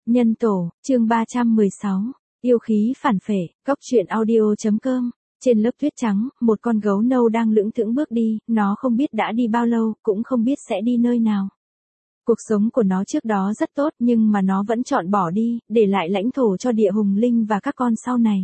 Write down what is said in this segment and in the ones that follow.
Nhân tổ, chương 316, yêu khí phản phệ, góc truyện audio.com. Trên lớp tuyết trắng, một con gấu nâu đang lững thững bước đi, nó không biết đã đi bao lâu, cũng không biết sẽ đi nơi nào. Cuộc sống của nó trước đó rất tốt nhưng mà nó vẫn chọn bỏ đi, để lại lãnh thổ cho địa hùng linh và các con sau này.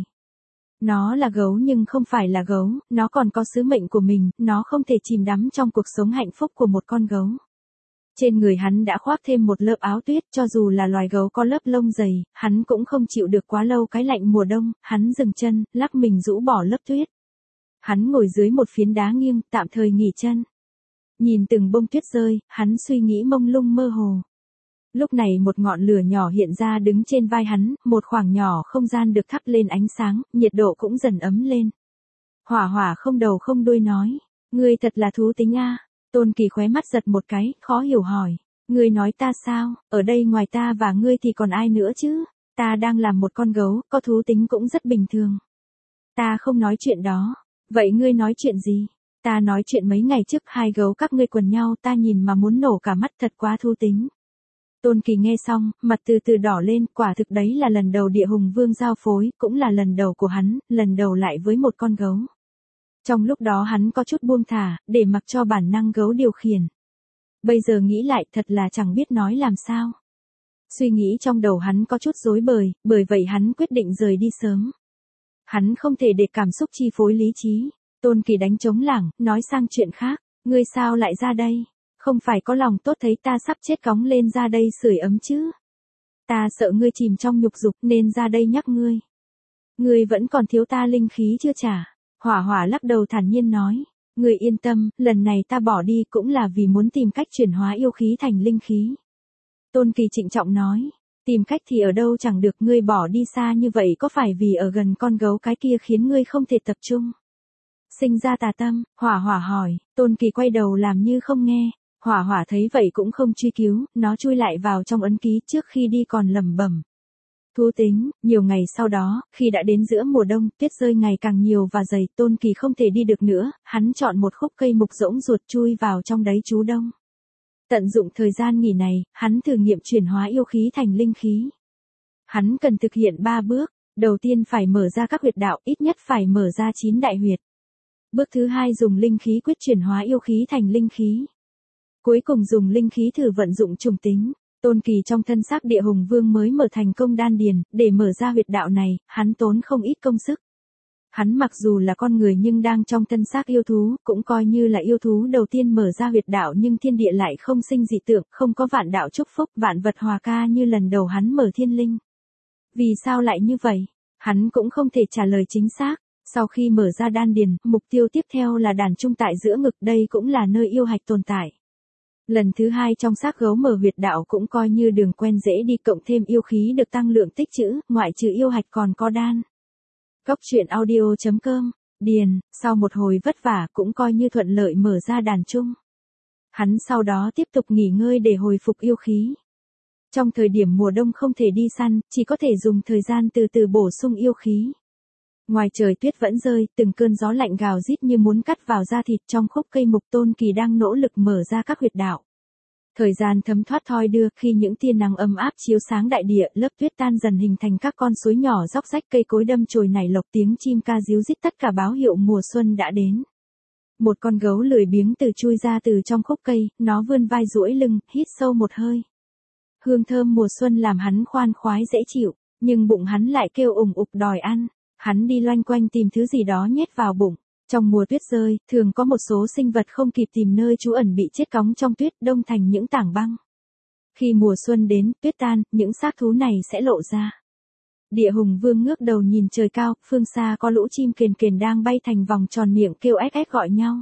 Nó là gấu nhưng không phải là gấu, nó còn có sứ mệnh của mình, nó không thể chìm đắm trong cuộc sống hạnh phúc của một con gấu. Trên người hắn đã khoác thêm một lớp áo tuyết, cho dù là loài gấu có lớp lông dày, hắn cũng không chịu được quá lâu cái lạnh mùa đông, hắn dừng chân, lắc mình rũ bỏ lớp tuyết. Hắn ngồi dưới một phiến đá nghiêng, tạm thời nghỉ chân. Nhìn từng bông tuyết rơi, hắn suy nghĩ mông lung mơ hồ. Lúc này một ngọn lửa nhỏ hiện ra đứng trên vai hắn, một khoảng nhỏ không gian được thắp lên ánh sáng, nhiệt độ cũng dần ấm lên. Hỏa hỏa không đầu không đuôi nói, ngươi thật là thú tính a. Tôn Kỳ khóe mắt giật một cái, khó hiểu hỏi. Ngươi nói ta sao, ở đây ngoài ta và ngươi thì còn ai nữa chứ? Ta đang làm một con gấu, có thú tính cũng rất bình thường. Ta không nói chuyện đó. Vậy ngươi nói chuyện gì? Ta nói chuyện mấy ngày trước hai gấu các ngươi quần nhau ta nhìn mà muốn nổ cả mắt, thật quá thú tính. Tôn Kỳ nghe xong, mặt từ từ đỏ lên, quả thực đấy là lần đầu địa hùng vương giao phối, cũng là lần đầu của hắn, lần đầu lại với một con gấu. Trong lúc đó hắn có chút buông thả, để mặc cho bản năng gấu điều khiển. Bây giờ nghĩ lại thật là chẳng biết nói làm sao. Suy nghĩ trong đầu hắn có chút rối bời, bởi vậy hắn quyết định rời đi sớm. Hắn không thể để cảm xúc chi phối lý trí. Tôn Kỳ đánh trống lảng, nói sang chuyện khác. Ngươi sao lại ra đây? Không phải có lòng tốt thấy ta sắp chết cóng lên ra đây sưởi ấm chứ? Ta sợ ngươi chìm trong nhục dục nên ra đây nhắc ngươi. Ngươi vẫn còn thiếu ta linh khí chưa trả? Hỏa hỏa lắc đầu thản nhiên nói. Ngươi yên tâm, lần này ta bỏ đi cũng là vì muốn tìm cách chuyển hóa yêu khí thành linh khí. Tôn Kỳ trịnh trọng nói. Tìm cách thì ở đâu chẳng được, ngươi bỏ đi xa như vậy có phải vì ở gần con gấu cái kia khiến ngươi không thể tập trung? Sinh ra tà tâm, hỏa hỏa hỏi. Tôn Kỳ quay đầu làm như không nghe. Hỏa hỏa thấy vậy cũng không truy cứu, nó chui lại vào trong ấn ký trước khi đi còn lẩm bẩm. Thú tính, nhiều ngày sau đó, khi đã đến giữa mùa đông, tuyết rơi ngày càng nhiều và dày, Tôn Kỳ không thể đi được nữa, hắn chọn một khúc cây mục rỗng ruột chui vào trong đấy trú đông. Tận dụng thời gian nghỉ này, hắn thử nghiệm chuyển hóa yêu khí thành linh khí. Hắn cần thực hiện 3 bước, đầu tiên phải mở ra các huyệt đạo, ít nhất phải mở ra 9 đại huyệt. Bước thứ 2 dùng linh khí quyết chuyển hóa yêu khí thành linh khí. Cuối cùng dùng linh khí thử vận dụng trùng tính. Tôn Kỳ trong thân xác địa hùng vương mới mở thành công đan điền, để mở ra huyệt đạo này, hắn tốn không ít công sức. Hắn mặc dù là con người nhưng đang trong thân xác yêu thú, cũng coi như là yêu thú đầu tiên mở ra huyệt đạo, nhưng thiên địa lại không sinh dị tượng, không có vạn đạo chúc phúc, vạn vật hòa ca như lần đầu hắn mở thiên linh. Vì sao lại như vậy? Hắn cũng không thể trả lời chính xác. Sau khi mở ra đan điền, mục tiêu tiếp theo là đàn trung tại giữa ngực, đây cũng là nơi yêu hạch tồn tại. Lần thứ 2 trong xác gấu mở huyệt đạo cũng coi như đường quen dễ đi, cộng thêm yêu khí được tăng lượng tích trữ, ngoại trừ yêu hạch còn có đan. Góc truyện audio.com, điền, sau một hồi vất vả cũng coi như thuận lợi mở ra đàn trung. Hắn sau đó tiếp tục nghỉ ngơi để hồi phục yêu khí. Trong thời điểm mùa đông không thể đi săn, chỉ có thể dùng thời gian từ từ bổ sung yêu khí. Ngoài trời tuyết vẫn rơi, từng cơn gió lạnh gào rít như muốn cắt vào da thịt, trong khúc cây mục Tôn Kỳ đang nỗ lực mở ra các huyệt đạo. Thời gian thấm thoát thoi đưa, khi những tia nắng ấm áp chiếu sáng đại địa, lớp tuyết tan dần hình thành các con suối nhỏ róc rách, cây cối đâm chồi nảy lộc, tiếng chim ca ríu rít tất cả báo hiệu mùa xuân đã đến. Một con gấu lười biếng chui ra từ trong khúc cây, nó vươn vai duỗi lưng, hít sâu một hơi. Hương thơm mùa xuân làm hắn khoan khoái dễ chịu, nhưng bụng hắn lại kêu ủng ục đòi ăn. Hắn đi loanh quanh tìm thứ gì đó nhét vào bụng. Trong mùa tuyết rơi, thường có một số sinh vật không kịp tìm nơi trú ẩn bị chết cóng trong tuyết, đông thành những tảng băng. Khi mùa xuân đến, tuyết tan, những xác thú này sẽ lộ ra. Địa hùng vương ngước đầu nhìn trời cao, phương xa có lũ chim kền kền đang bay thành vòng tròn, miệng kêu ếch ếch gọi nhau.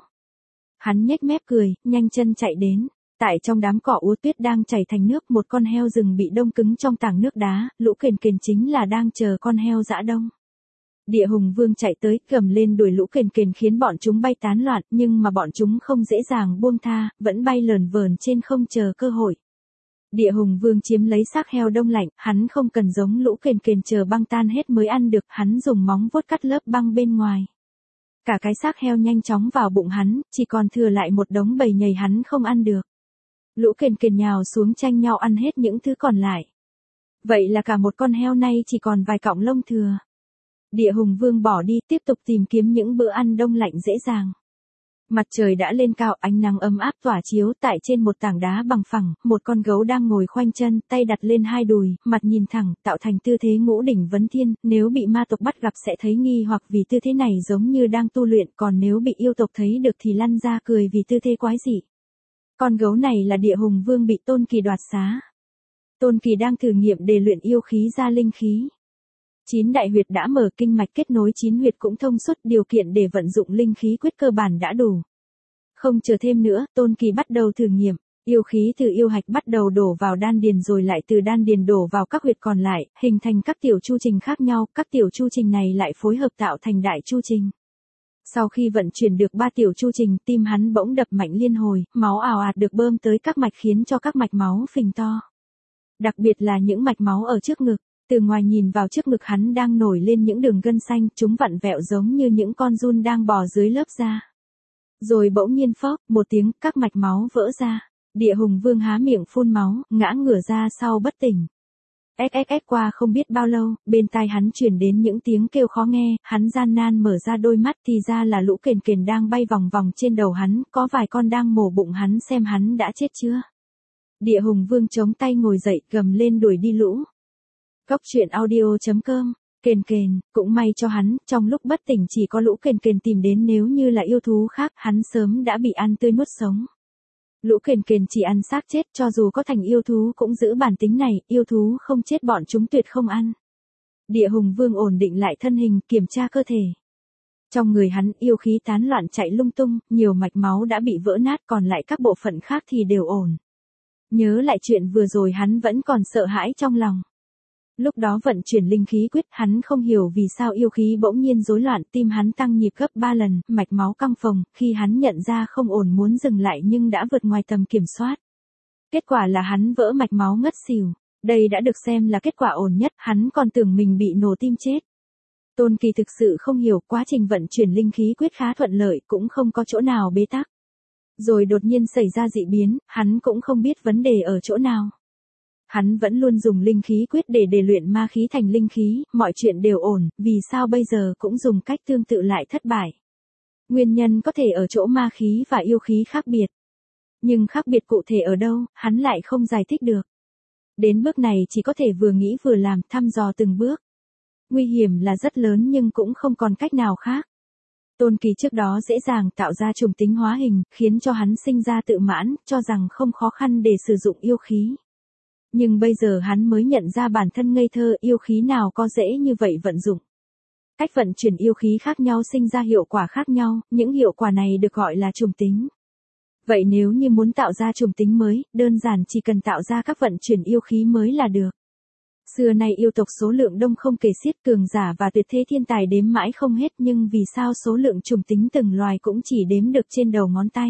Hắn nhếch mép cười, nhanh chân chạy đến. Tại trong đám cỏ úa tuyết đang chảy thành nước, một con heo rừng bị đông cứng trong tảng nước đá, lũ kền kền chính là đang chờ con heo dã đông. Địa hùng vương chạy tới, gầm lên đuổi lũ kền kền khiến bọn chúng bay tán loạn, nhưng mà bọn chúng không dễ dàng buông tha, vẫn bay lờn vờn trên không chờ cơ hội. Địa hùng vương chiếm lấy xác heo đông lạnh, hắn không cần giống lũ kền kền chờ băng tan hết mới ăn được, hắn dùng móng vuốt cắt lớp băng bên ngoài. Cả cái xác heo nhanh chóng vào bụng hắn, chỉ còn thừa lại một đống bầy nhầy hắn không ăn được. Lũ kền kền nhào xuống tranh nhau ăn hết những thứ còn lại. Vậy là cả một con heo nay chỉ còn vài cọng lông thừa. Địa Hùng Vương bỏ đi, tiếp tục tìm kiếm những bữa ăn đông lạnh dễ dàng. Mặt trời đã lên cao, ánh nắng ấm áp tỏa chiếu tại trên một tảng đá bằng phẳng, một con gấu đang ngồi khoanh chân, tay đặt lên hai đùi, mặt nhìn thẳng, tạo thành tư thế ngũ đỉnh vấn thiên, nếu bị ma tộc bắt gặp sẽ thấy nghi hoặc vì tư thế này giống như đang tu luyện, còn nếu bị yêu tộc thấy được thì lăn ra cười vì tư thế quái dị. Con gấu này là Địa Hùng Vương bị Tôn Kỳ đoạt xá. Tôn Kỳ đang thử nghiệm để luyện yêu khí ra linh khí. 9 đại huyệt đã mở, kinh mạch kết nối 9 huyệt cũng thông suốt, điều kiện để vận dụng linh khí quyết cơ bản đã đủ. Không chờ thêm nữa, Tôn Kỳ bắt đầu thử nghiệm, yêu khí từ yêu hạch bắt đầu đổ vào đan điền rồi lại từ đan điền đổ vào các huyệt còn lại, hình thành các tiểu chu trình khác nhau, các tiểu chu trình này lại phối hợp tạo thành đại chu trình. Sau khi vận chuyển được 3 tiểu chu trình, tim hắn bỗng đập mạnh liên hồi, máu ào ạt được bơm tới các mạch khiến cho các mạch máu phình to. Đặc biệt là những mạch máu ở trước ngực. Từ ngoài nhìn vào trước ngực hắn đang nổi lên những đường gân xanh, chúng vặn vẹo giống như những con giun đang bò dưới lớp da. Rồi bỗng nhiên phốc, một tiếng, các mạch máu vỡ ra. Địa Hùng Vương há miệng phun máu, ngã ngửa ra sau bất tỉnh. Qua không biết bao lâu, bên tai hắn truyền đến những tiếng kêu khó nghe, hắn gian nan mở ra đôi mắt thì ra là lũ kền kền đang bay vòng vòng trên đầu hắn, có vài con đang mổ bụng hắn xem hắn đã chết chưa. Địa Hùng Vương chống tay ngồi dậy, gầm lên đuổi đi lũ. Góc truyện audio.com, kền kền, cũng may cho hắn, trong lúc bất tỉnh chỉ có lũ kền kền tìm đến, nếu như là yêu thú khác, hắn sớm đã bị ăn tươi nuốt sống. Lũ kền kền chỉ ăn xác chết, cho dù có thành yêu thú cũng giữ bản tính này, yêu thú không chết bọn chúng tuyệt không ăn. Địa Hùng Vương ổn định lại thân hình, kiểm tra cơ thể. Trong người hắn, yêu khí tán loạn chạy lung tung, nhiều mạch máu đã bị vỡ nát, còn lại các bộ phận khác thì đều ổn. Nhớ lại chuyện vừa rồi hắn vẫn còn sợ hãi trong lòng. Lúc đó vận chuyển linh khí quyết, hắn không hiểu vì sao yêu khí bỗng nhiên rối loạn, tim hắn tăng nhịp gấp 3 lần, mạch máu căng phồng, khi hắn nhận ra không ổn muốn dừng lại nhưng đã vượt ngoài tầm kiểm soát. Kết quả là hắn vỡ mạch máu ngất xỉu. Đây đã được xem là kết quả ổn nhất, hắn còn tưởng mình bị nổ tim chết. Tôn Kỳ thực sự không hiểu, quá trình vận chuyển linh khí quyết khá thuận lợi, cũng không có chỗ nào bế tắc. Rồi đột nhiên xảy ra dị biến, hắn cũng không biết vấn đề ở chỗ nào. Hắn vẫn luôn dùng linh khí quyết để luyện ma khí thành linh khí, mọi chuyện đều ổn, vì sao bây giờ cũng dùng cách tương tự lại thất bại. Nguyên nhân có thể ở chỗ ma khí và yêu khí khác biệt. Nhưng khác biệt cụ thể ở đâu, hắn lại không giải thích được. Đến bước này chỉ có thể vừa nghĩ vừa làm, thăm dò từng bước. Nguy hiểm là rất lớn nhưng cũng không còn cách nào khác. Tôn Kỳ trước đó dễ dàng tạo ra trùng tính hóa hình, khiến cho hắn sinh ra tự mãn, cho rằng không khó khăn để sử dụng yêu khí. Nhưng bây giờ hắn mới nhận ra bản thân ngây thơ, yêu khí nào có dễ như vậy vận dụng. Cách vận chuyển yêu khí khác nhau sinh ra hiệu quả khác nhau, những hiệu quả này được gọi là trùng tính. Vậy nếu như muốn tạo ra trùng tính mới, đơn giản chỉ cần tạo ra các vận chuyển yêu khí mới là được. Xưa nay yêu tộc số lượng đông không kể xiết, cường giả và tuyệt thế thiên tài đếm mãi không hết, nhưng vì sao số lượng trùng tính từng loài cũng chỉ đếm được trên đầu ngón tay.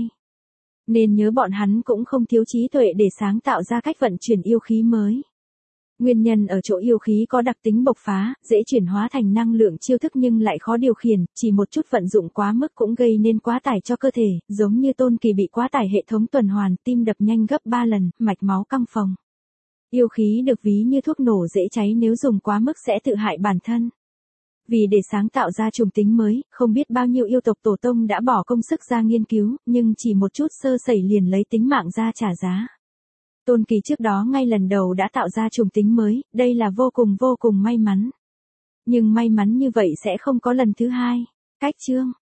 Nên nhớ bọn hắn cũng không thiếu trí tuệ để sáng tạo ra cách vận chuyển yêu khí mới. Nguyên nhân ở chỗ yêu khí có đặc tính bộc phá, dễ chuyển hóa thành năng lượng chiêu thức nhưng lại khó điều khiển, chỉ một chút vận dụng quá mức cũng gây nên quá tải cho cơ thể, giống như Tôn Kỳ bị quá tải hệ thống tuần hoàn, tim đập nhanh gấp 3 lần, mạch máu căng phồng. Yêu khí được ví như thuốc nổ dễ cháy, nếu dùng quá mức sẽ tự hại bản thân. Vì để sáng tạo ra trùng tính mới, không biết bao nhiêu yêu tộc tổ tông đã bỏ công sức ra nghiên cứu, nhưng chỉ một chút sơ sẩy liền lấy tính mạng ra trả giá. Tôn Kỳ trước đó ngay lần đầu đã tạo ra trùng tính mới, đây là vô cùng may mắn. Nhưng may mắn như vậy sẽ không có lần thứ hai. Cách chương